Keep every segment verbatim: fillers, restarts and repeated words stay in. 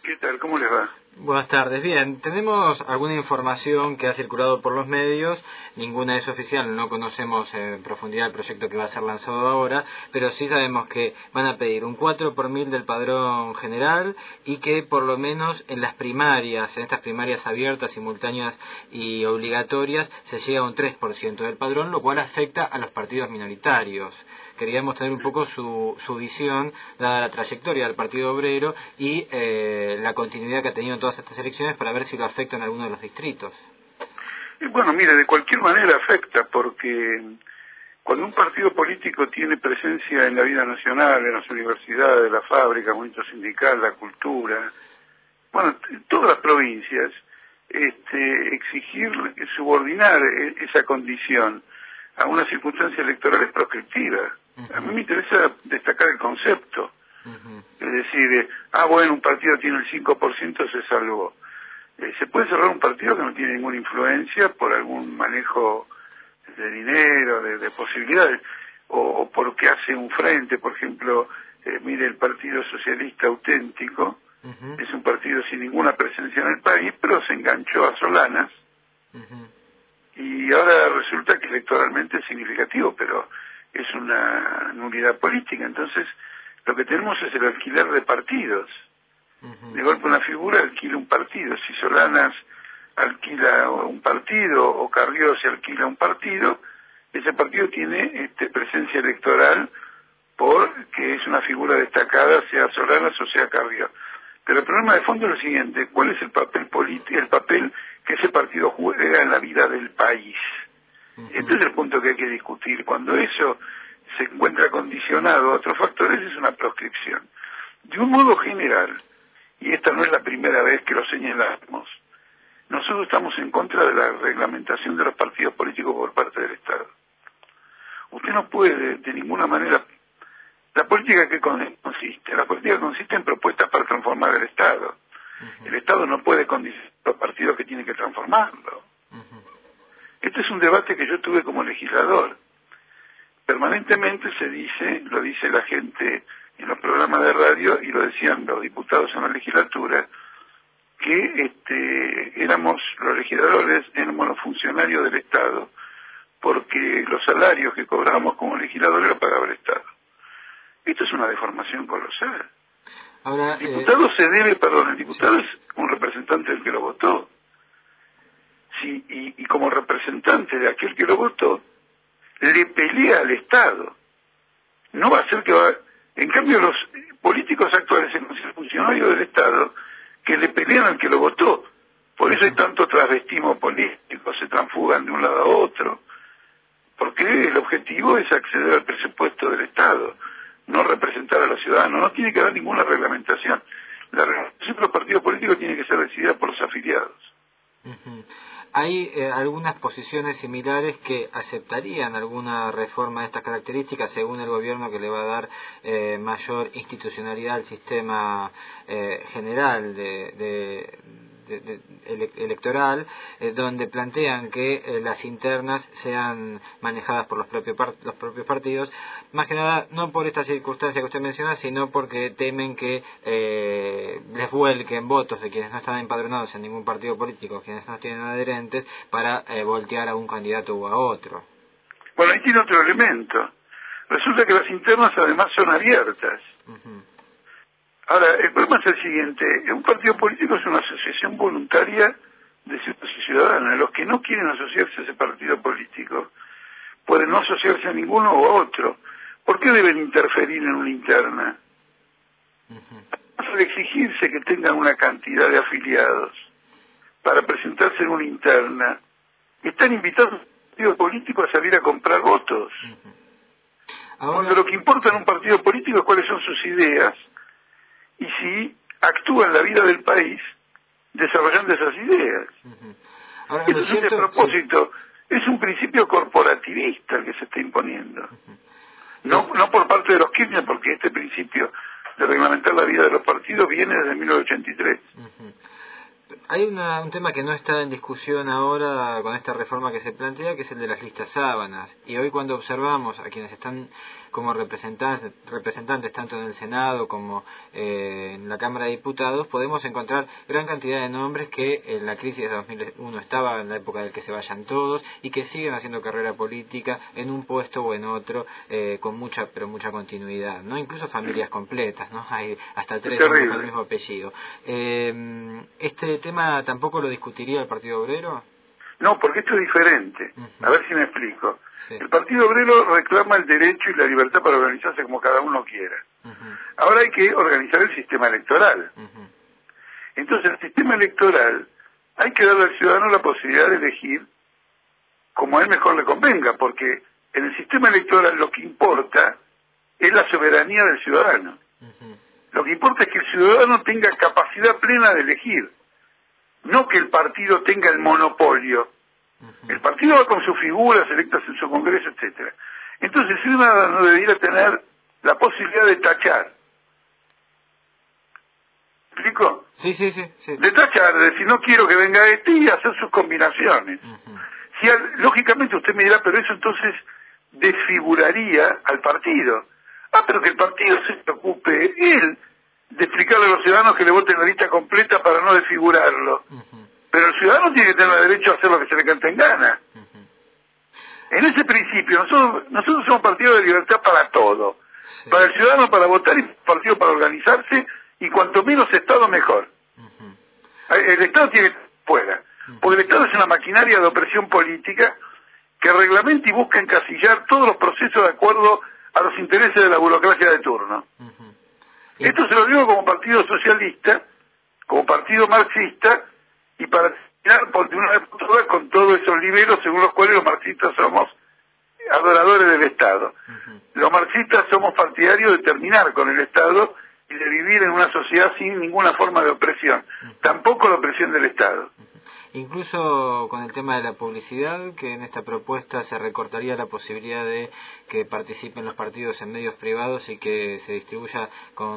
¿Qué tal? ¿Cómo les va? Buenas tardes. Bien, tenemos alguna información que ha circulado por los medios, ninguna es oficial, no conocemos en profundidad el proyecto que va a ser lanzado ahora, pero sí sabemos que van a pedir un cuatro por mil del padrón general y que por lo menos en las primarias, en estas primarias abiertas, simultáneas y obligatorias, se llega a un tres por ciento del padrón, lo cual afecta a los partidos minoritarios. Queríamos tener un poco su, su visión, dada la trayectoria del Partido Obrero y eh, la continuidad que ha tenido en todas estas elecciones, para ver si lo afecta en alguno de los distritos. Y bueno, mire, de cualquier manera afecta, porque cuando un partido político tiene presencia en la vida nacional, en las universidades, la fábrica, el movimiento sindical, la cultura, bueno, en todas las provincias, este, exigir, subordinar esa condición a una circunstancia electoral es proscriptiva. Uh-huh. A mí me interesa destacar el concepto. Uh-huh. Es decir, eh, ah, bueno, un partido tiene el cinco por ciento, se salvó. Eh, se puede cerrar un partido que no tiene ninguna influencia por algún manejo de dinero, de, de posibilidades, o, o porque hace un frente, por ejemplo, eh, mire, el Partido Socialista Auténtico, uh-huh, es un partido sin ninguna presencia en el país, pero se enganchó a Solanas, uh-huh, y ahora resulta que electoralmente es significativo, pero es una nulidad política. Entonces, lo que tenemos es el alquiler de partidos. Uh-huh. De golpe una figura alquila un partido. Si Solanas alquila un partido o Carrió se alquila un partido, ese partido tiene este, presencia electoral porque es una figura destacada, sea Solanas o sea Carrió. Pero el problema de fondo es lo siguiente: ¿cuál es el papel político, el papel que ese partido juega en la vida del país? Uh-huh. Este es el punto que hay que discutir. Cuando eso se encuentra condicionado a otros factores, es una proscripción. De un modo general, y esta no es la primera vez que lo señalamos, nosotros estamos en contra de la reglamentación de los partidos políticos por parte del Estado. Usted no puede, de ninguna manera... ¿La política qué consiste? La política consiste en propuestas para transformar el Estado. Uh-huh. El Estado no puede condicionar los partidos que tienen que transformarlo. Uh-huh. Este es un debate que yo tuve como legislador. Permanentemente se dice, lo dice la gente en los programas de radio y lo decían los diputados en la legislatura, que este, éramos los legisladores, éramos los funcionarios del Estado, porque los salarios que cobrábamos como legisladores los pagaba el Estado. Esto es una deformación colosal. Ahora, el diputado eh... se debe, perdón, el diputado sí. es un representante del que lo votó. Sí, y, y como representante de aquel que lo votó, le pelea al Estado. No va a ser que va... En cambio, los políticos actuales se consideran funcionarios del Estado que le pelean al que lo votó. Por eso hay tanto transvestismo político, se transfugan de un lado a otro. Porque el objetivo es acceder al presupuesto del Estado, no representar a los ciudadanos. No tiene que haber ninguna reglamentación. La reglamentación de los partidos políticos tiene que ser decidida por los afiliados. Uh-huh. Hay eh, algunas posiciones similares que aceptarían alguna reforma de estas características, según el gobierno, que le va a dar eh, mayor institucionalidad al sistema eh, general de, de, de, de ele, electoral, eh, donde plantean que eh, las internas sean manejadas por los propios, part, los propios partidos, más que nada no por esta circunstancia que usted menciona, sino porque temen que eh, les vuelquen votos de quienes no están empadronados en ningún partido político, quienes no tienen adherentes, para eh, voltear a un candidato u a otro. Bueno, ahí tiene otro elemento. Resulta que las internas además son abiertas. Uh-huh. Ahora, el problema es el siguiente: un partido político es una asociación voluntaria de ciudadanos y ciudadanas. Los que no quieren asociarse a ese partido político pueden no asociarse a ninguno o a otro. ¿Por qué deben interferir en una interna? Uh-huh. Al exigirse que tengan una cantidad de afiliados para presentarse en una interna, están invitados a un partido político a salir a comprar votos. Uh-huh. Ahora... Cuando lo que importa en un partido político es cuáles son sus ideas y si actúa en la vida del país desarrollando esas ideas. Uh-huh. Ahora, Esto es un despropósito, sí. Es un principio corporativista el que se está imponiendo. Uh-huh. No, no por parte de los Kirchner, porque este principio de reglamentar la vida de los partidos viene desde mil novecientos ochenta y tres. Uh-huh. Hay una, un tema que no está en discusión ahora con esta reforma que se plantea, que es el de las listas sábanas. Y hoy, cuando observamos a quienes están como representantes, representantes tanto en el Senado como eh, en la Cámara de Diputados, podemos encontrar gran cantidad de nombres que en la crisis de dos mil uno estaba en la época de que se vayan todos y que siguen haciendo carrera política en un puesto o en otro eh, con mucha pero mucha continuidad, ¿no? Incluso familias completas, ¿no? Hay hasta tres hombres con el mismo apellido. Eh, ¿Este tema tampoco lo discutiría el Partido Obrero? No, porque esto es diferente. Uh-huh. A ver si me explico. Sí. El Partido Obrero reclama el derecho y la libertad para organizarse como cada uno quiera. Uh-huh. Ahora hay que organizar el sistema electoral. Uh-huh. Entonces, el sistema electoral hay que darle al ciudadano la posibilidad de elegir como a él mejor le convenga, porque en el sistema electoral lo que importa es la soberanía del ciudadano. Uh-huh. Lo que importa es que el ciudadano tenga capacidad plena de elegir, no que el partido tenga el monopolio. Uh-huh. El partido va con sus figuras electas en su congreso, etcétera. Entonces, el ciudadano debería tener la posibilidad de tachar. ¿Me explico? Sí, sí, sí, sí. De tachar, de decir, no quiero que venga este y hacer sus combinaciones. Uh-huh. Si al, lógicamente usted me dirá, pero eso entonces desfiguraría al partido. Ah, pero que el partido se preocupe él de explicarle a los ciudadanos que le voten la lista completa para no desfigurarlo. Uh-huh. Pero el ciudadano tiene que tener derecho a hacer lo que se le cante en gana. Uh-huh. En ese principio, nosotros, nosotros somos partido de libertad para todo. Sí. Para el ciudadano para votar y partido para organizarse, y cuanto menos Estado mejor. Uh-huh. El Estado tiene que estar fuera. Uh-huh. Porque el Estado es una maquinaria de opresión política que reglamenta y busca encasillar todos los procesos de acuerdo a los intereses de la burocracia de turno. Uh-huh. Y... Esto se lo digo como partido socialista, como partido marxista, y para terminar por una vez por todas con todos esos liberos según los cuales los marxistas somos adoradores del Estado. Uh-huh. Los marxistas somos partidarios de terminar con el Estado y de vivir en una sociedad sin ninguna forma de opresión, uh-huh. Tampoco la opresión del Estado. Uh-huh. Incluso con el tema de la publicidad, que en esta propuesta se recortaría la posibilidad de que participen los partidos en medios privados y que se distribuya con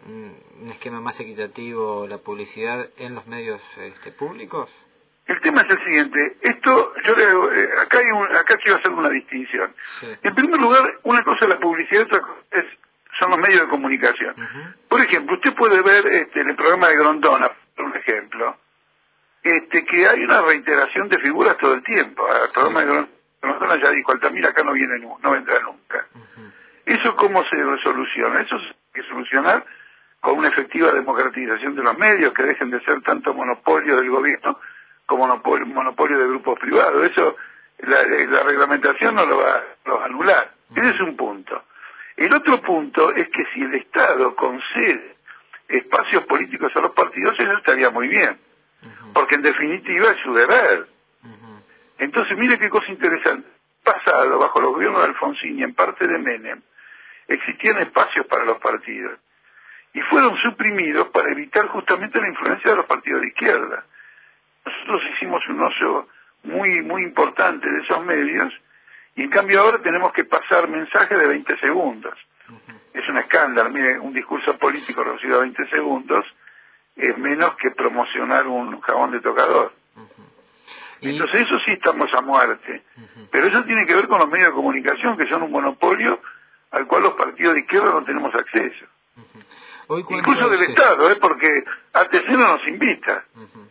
un esquema más equitativo la publicidad en los medios este, públicos. El tema es el siguiente, esto, yo le, eh, acá, hay un, acá quiero hacer una distinción. Sí. En primer lugar, una cosa es la publicidad, otra cosa es, son los medios de comunicación. Uh-huh. Por ejemplo, usted puede ver este, en el programa de Grondona, por un ejemplo, este, que hay una reiteración de figuras todo el tiempo. El sí. programa de Grondona ya dijo, Altamira acá no viene, no vendrá nunca. Uh-huh. ¿Eso cómo se resoluciona? Eso se tiene que solucionar con una efectiva democratización de los medios, que dejen de ser tanto monopolio del gobierno como monopolio, monopolio de grupos privados. Eso, la, la reglamentación no lo va, lo va a anular. Uh-huh. Ese es un punto. El otro punto es que si el Estado concede espacios políticos a los partidos, eso estaría muy bien. Uh-huh. Porque en definitiva es su deber. Uh-huh. Entonces, mire qué cosa interesante. Pasado, bajo los gobiernos de Alfonsín y en parte de Menem, existían espacios para los partidos. Y fueron suprimidos para evitar justamente la influencia de los partidos de izquierda. Nosotros hicimos un uso muy, muy importante de esos medios, y en cambio ahora tenemos que pasar mensajes de veinte segundos. Uh-huh. Es un escándalo. Mire, un discurso político reducido a veinte segundos es menos que promocionar un jabón de tocador. Uh-huh. Entonces eso sí estamos a muerte. Uh-huh. Pero eso tiene que ver con los medios de comunicación, que son un monopolio al cual los partidos de izquierda no tenemos acceso. Uh-huh. Hoy, incluso del se... Estado, ¿eh? Porque A T C no nos invita. Uh-huh.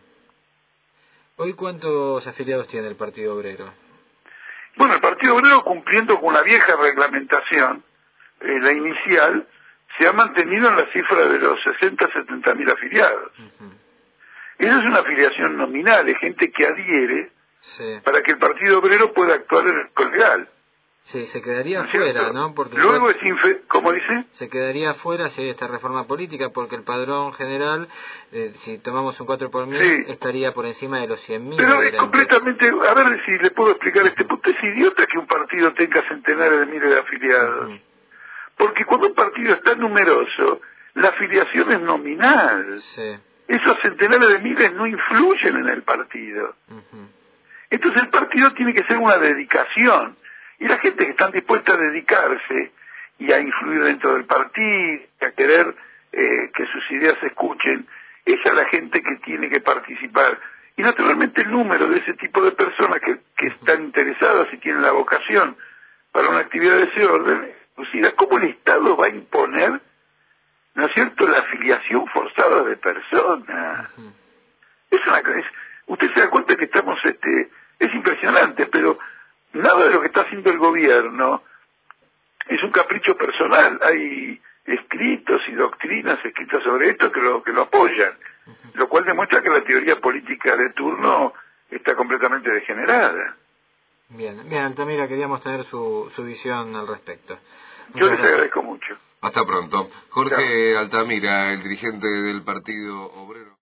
¿Hoy cuántos afiliados tiene el Partido Obrero? Bueno, el Partido Obrero, cumpliendo con la vieja reglamentación, eh, la inicial, se ha mantenido en la cifra de los sesenta a setenta mil afiliados. Uh-huh. Esa es una afiliación nominal, es gente que adhiere sí. para que el Partido Obrero pueda actuar en el legal. Sí, se quedaría fuera, ¿no? Porque luego es, infe ¿cómo dice? Se quedaría fuera si hay esta reforma política, porque el padrón general, eh, si tomamos un cuatro por mil, sí. estaría por encima de los cien mil. Pero es completamente, a ver si le puedo explicar este punto, es idiota que un partido tenga centenares de miles de afiliados. Uh-huh. Porque cuando un partido es tan numeroso, la afiliación es nominal. Sí. Esos centenares de miles no influyen en el partido. Uh-huh. Entonces el partido tiene que ser una dedicación. Y la gente que está dispuesta a dedicarse y a influir dentro del partido, a querer eh, que sus ideas se escuchen, esa es la gente que tiene que participar. Y naturalmente el número de ese tipo de personas que, que están interesadas y tienen la vocación para una actividad de ese orden Lucida, ¿cómo el Estado va a imponer, ¿no es cierto?, la afiliación forzada de personas? Uh-huh. Es una, es, usted se da cuenta que estamos, este, es impresionante, pero nada de lo que está haciendo el gobierno es un capricho personal. Hay escritos y doctrinas escritas sobre esto que lo, que lo apoyan, uh-huh. Lo cual demuestra que la teoría política de turno está completamente degenerada. Bien, bien, Altamira, queríamos tener su, su visión al respecto. Muchas Yo les gracias. agradezco mucho. Hasta pronto. Jorge Chao. Altamira, el dirigente del Partido Obrero.